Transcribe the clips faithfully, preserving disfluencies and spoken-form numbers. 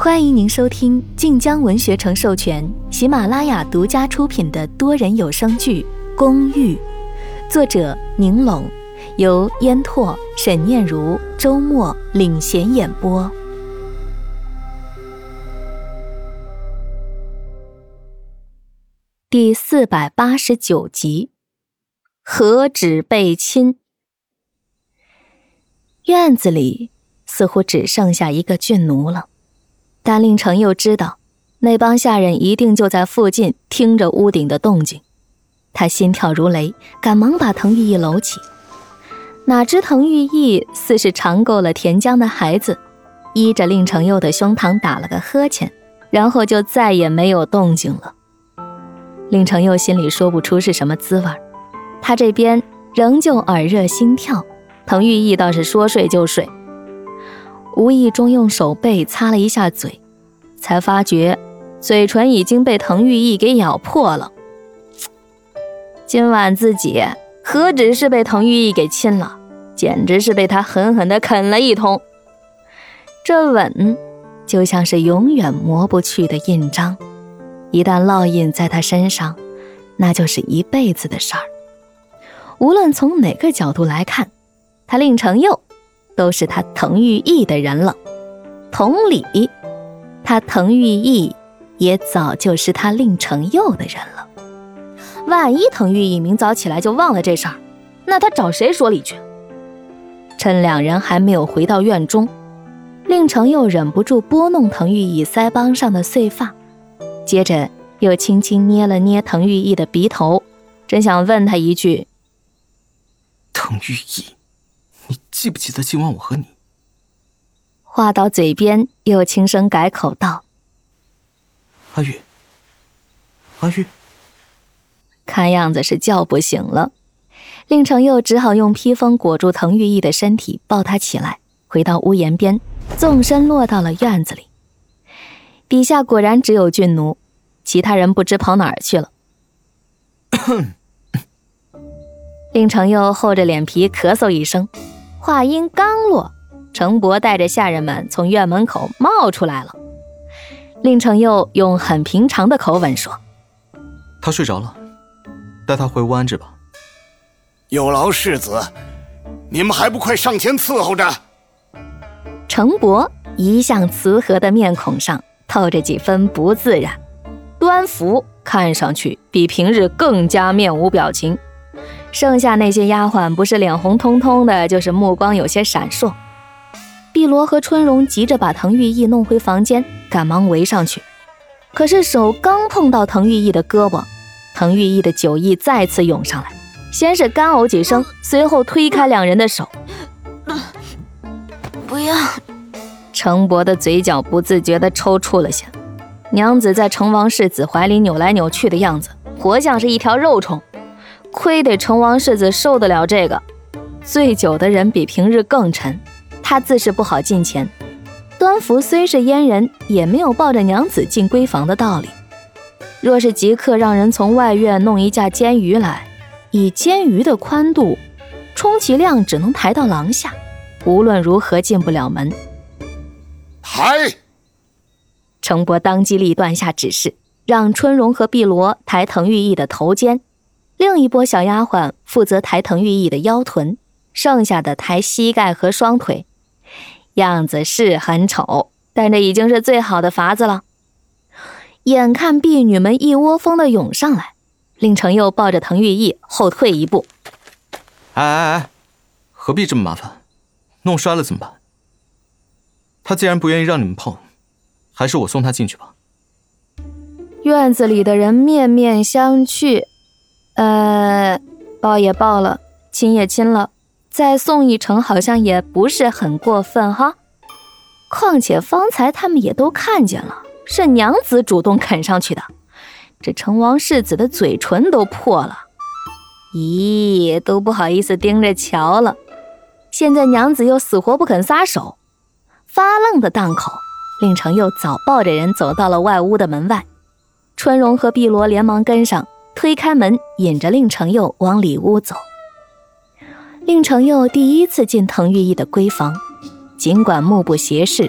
欢迎您收听晋江文学城授权、喜马拉雅独家出品的多人有声剧《公寓》，作者宁龙，由烟拓、沈念如、周末领衔演播。第四百八十九集，何止被亲。院子里似乎只剩下一个俊奴了，但令程又知道那帮下人一定就在附近听着屋顶的动静。他心跳如雷，赶忙把滕玉义搂起。哪知滕玉义似是尝够了甜浆的孩子，依着令程佑的胸膛打了个呵欠，然后就再也没有动静了。令程佑心里说不出是什么滋味，他这边仍旧耳热心跳，滕玉义倒是说睡就睡。无意中用手背擦了一下嘴，才发觉嘴唇已经被滕玉义给咬破了。今晚自己何止是被滕玉义给亲了，简直是被他狠狠地啃了一通。这吻就像是永远磨不去的印章，一旦烙印在他身上，那就是一辈子的事儿。无论从哪个角度来看，他令程佑都是他滕玉义的人了，同理，他滕玉义也早就是他令程佑的人了。万一滕玉义明早起来就忘了这事儿，那他找谁说理去？趁两人还没有回到院中，令程佑忍不住拨弄滕玉义腮帮上的碎发，接着又轻轻捏了捏滕玉义的鼻头，真想问他一句： 滕玉义，你记不记得今晚我和你？ 话到嘴边又轻声改口道： 阿玉，阿玉。 看样子是叫不醒了，令程佑只好用披风裹住滕玉义的身体，抱他起来，回到屋檐边，纵身落到了院子里。底下果然只有俊奴，其他人不知跑哪儿去了。令程佑厚着脸皮咳嗽一声，话音刚落，程伯带着下人们从院门口冒出来了。令程佑用很平常的口吻说： 他睡着了，带他回屋安置吧。 有劳世子，你们还不快上前伺候着？ 程伯一向慈和的面孔上透着几分不自然，端福看上去比平日更加面无表情，剩下那些丫鬟不是脸红彤彤的，就是目光有些闪烁。碧罗和春荣急着把滕玉义弄回房间，赶忙围上去，可是手刚碰到滕玉义的胳膊，滕玉义的酒意再次涌上来，先是干呕几声，随后推开两人的手。 不要！ 程伯的嘴角不自觉地抽搐了下，娘子在成王世子怀里扭来扭去的样子，活像是一条肉虫。亏得成王世子受得了这个，醉酒的人比平日更沉，他自是不好进前。端福虽是阉人，也没有抱着娘子进闺房的道理。若是即刻让人从外院弄一架监鱼来，以监鱼的宽度，充其量只能抬到廊下，无论如何进不了门。 抬！ 程伯当机立断下指示，让春荣和碧罗抬滕玉义的头肩，另一拨小丫鬟负责抬滕玉义的腰臀，剩下的抬膝盖和双腿。样子是很丑，但这已经是最好的法子了。眼看婢女们一窝蜂地涌上来，令程佑抱着滕玉义后退一步。 哎哎哎，何必这么麻烦？弄摔了怎么办？他既然不愿意让你们碰，还是我送他进去吧。 院子里的人面面相觑，呃，抱也抱了，亲也亲了，再送一程好像也不是很过分哈。况且方才他们也都看见了，是娘子主动啃上去的，这成王世子的嘴唇都破了，咦，都不好意思盯着瞧了。现在娘子又死活不肯撒手，发愣的档口，令程佑早抱着人走到了外屋的门外。春荣和碧罗连忙跟上，推开门，引着令程佑往里屋走。令程佑第一次进滕玉义的闺房，尽管目不斜视，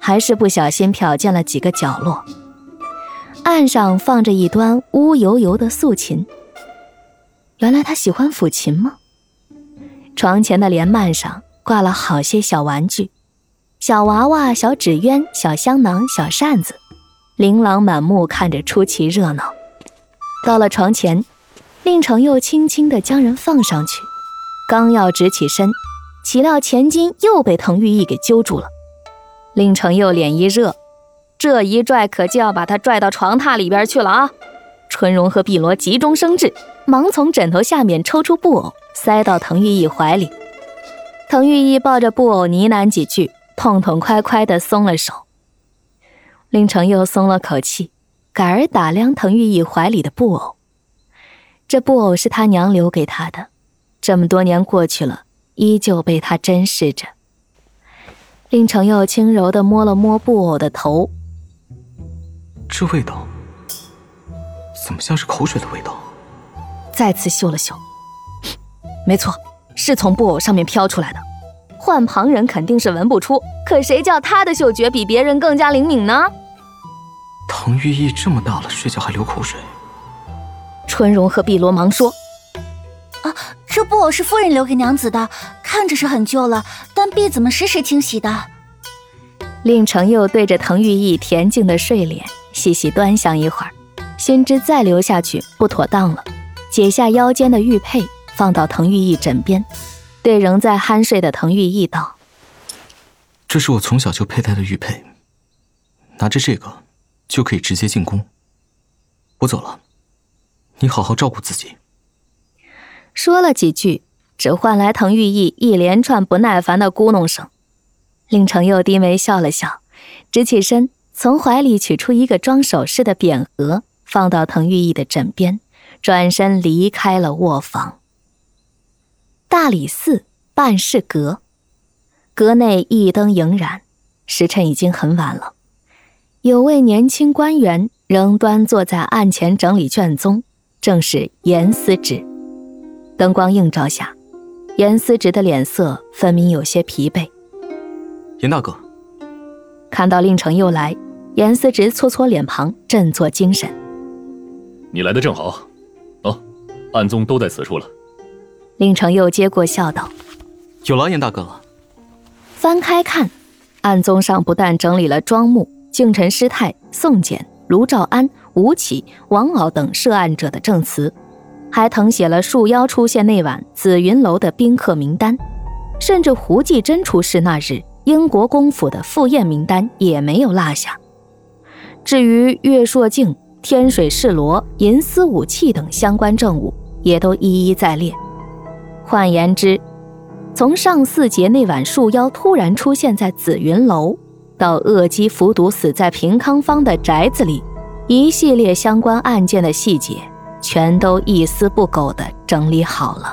还是不小心瞟见了几个角落。案上放着一端乌油油的素琴，原来他喜欢抚琴吗？床前的帘幔上挂了好些小玩具，小娃娃、小纸鸢、小香囊、小扇子，琳琅满目，看着出奇热闹。到了床前，令程又轻轻地将人放上去，刚要直起身，岂料前襟又被滕玉义给揪住了。令程又脸一热，这一拽可就要把他拽到床榻里边去了啊！春荣和碧罗急中生智，忙从枕头下面抽出布偶，塞到滕玉义怀里。滕玉义抱着布偶呢喃几句，痛痛快快地松了手。令程又松了口气，改而打量滕玉义怀里的布偶。这布偶是他娘留给他的，这么多年过去了，依旧被他珍视着。令程又轻柔地摸了摸布偶的头， 这味道怎么像是口水的味道？ 再次嗅了嗅，没错，是从布偶上面飘出来的。换旁人肯定是闻不出，可谁叫他的嗅觉比别人更加灵敏呢？ 滕玉义这么大了，睡觉还流口水。 春荣和碧罗忙说： 啊，这布偶是夫人留给娘子的，看着是很旧了，但婢怎么时时清洗的。 令程又对着滕玉义恬静的睡脸细细端详一会儿，心知再留下去不妥当了，解下腰间的玉佩放到滕玉义枕边，对仍在酣睡的滕玉义道： 这是我从小就佩戴的玉佩，拿着这个就可以直接进宫。我走了，你好好照顾自己。 说了几句，只换来滕玉义一连串不耐烦的咕哝声。令程又低眉笑了笑，直起身，从怀里取出一个装首饰的匾额，放到滕玉义的枕边，转身离开了卧房。大理寺办事阁，阁内一灯盈然，时辰已经很晚了。有位年轻官员仍端坐在案前整理卷宗，正是严思直。灯光映照下，严思直的脸色分明有些疲惫。 严大哥， 看到令程又来，严思直搓搓脸庞，振作精神。 你来的正好，哦，案宗都在此处了。 令程又接过笑道： 有劳严大哥了。 翻开看，案宗上不但整理了庄木、敬臣师太、宋简、卢兆安、吴起、王敖等涉案者的证词，还誊写了树妖出现那晚紫云楼的宾客名单，甚至胡继珍出事那日英国公府的赴宴名单也没有落下。至于岳硕敬、天水侍罗、银丝武器等相关证物，也都一一在列。换言之，从上巳节那晚树妖突然出现在紫云楼，到恶鸡服毒死在平康坊的宅子里，一系列相关案件的细节全都一丝不苟地整理好了。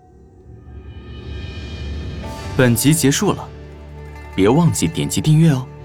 本集结束了，别忘记点击订阅哦。